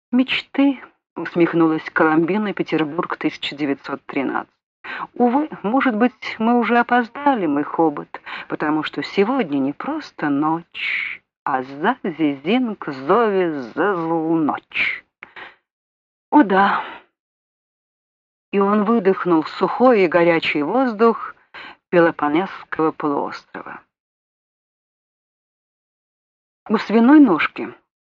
Мечты, усмехнулась Коломбина, Петербург, 1913. Увы, может быть, мы уже опоздали, мой хобот, потому что сегодня не просто ночь, а за зизинг зови зазул ночь. О да. И он выдохнул сухой и горячий воздух Пелопоннесского полуострова. У свиной ножки.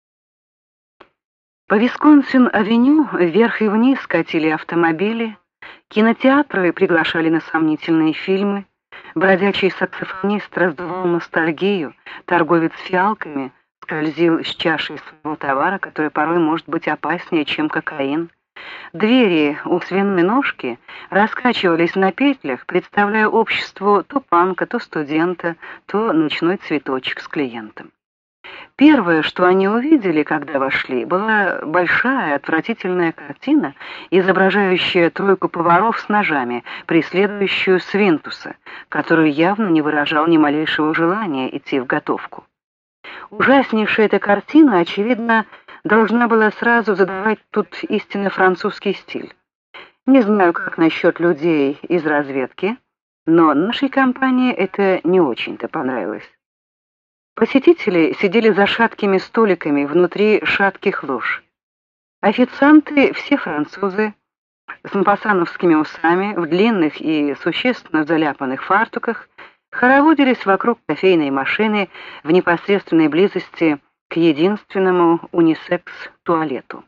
По Висконсин-авеню вверх и вниз катили автомобили, кинотеатры приглашали на сомнительные фильмы, бродячий саксофонист раздувал ностальгию, торговец фиалками скользил с чашей своего товара, который порой может быть опаснее, чем кокаин. Двери у свиной ножки раскачивались на петлях, представляя обществу то панка, то студента, то ночной цветочек с клиентом. Первое, что они увидели, когда вошли, была большая отвратительная картина, изображающая тройку поваров с ножами, преследующую свинтуса, который явно не выражал ни малейшего желания идти в готовку. Ужаснейшая эта картина, очевидно, должна была сразу задавать тут истинно французский стиль. Не знаю, как насчет людей из разведки, но нашей компании это не очень-то понравилось. Посетители сидели за шаткими столиками внутри шатких лож. Официанты все французы, с мопассановскими усами, в длинных и существенно заляпанных фартуках, хороводились вокруг кофейной машины в непосредственной близости к единственному унисекс-туалету.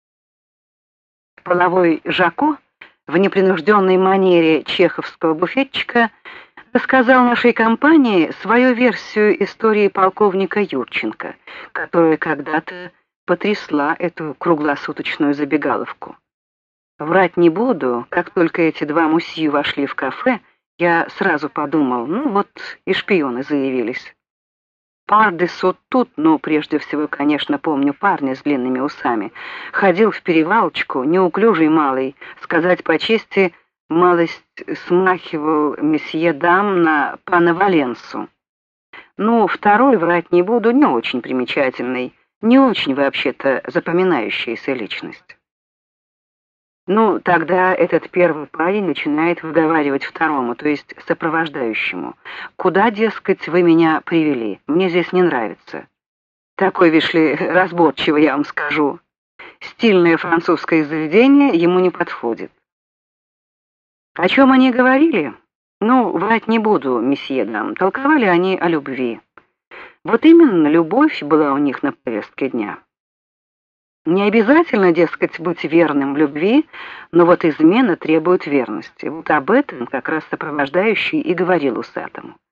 Половой Жако в непринужденной манере чеховского буфетчика рассказал нашей компании свою версию истории полковника Юрченко, которая когда-то потрясла эту круглосуточную забегаловку. Врать не буду, как только эти два мусью вошли в кафе, я сразу подумал, ну вот и шпионы заявились. Пардесу тут, ну, прежде всего, конечно, помню парня с длинными усами, ходил в перевалочку, неуклюжий малый, сказать по чести, малость смахивал месье дам на пана Валенсу. Ну, второй, врать не буду, не очень примечательный, не очень вообще-то запоминающаяся личность. Ну, тогда этот первый парень начинает выговаривать второму, то есть сопровождающему. «Куда, дескать, вы меня привели? Мне здесь не нравится». Такой, вишь ли, разборчивый, я вам скажу. Стильное французское заведение ему не подходит. О чем они говорили? Ну, врать не буду, месье дам. Толковали они о любви. Вот именно любовь была у них на повестке дня. Не обязательно, дескать, быть верным в любви, но вот измена требует верности. Вот об этом как раз сопровождающий и говорил усатому.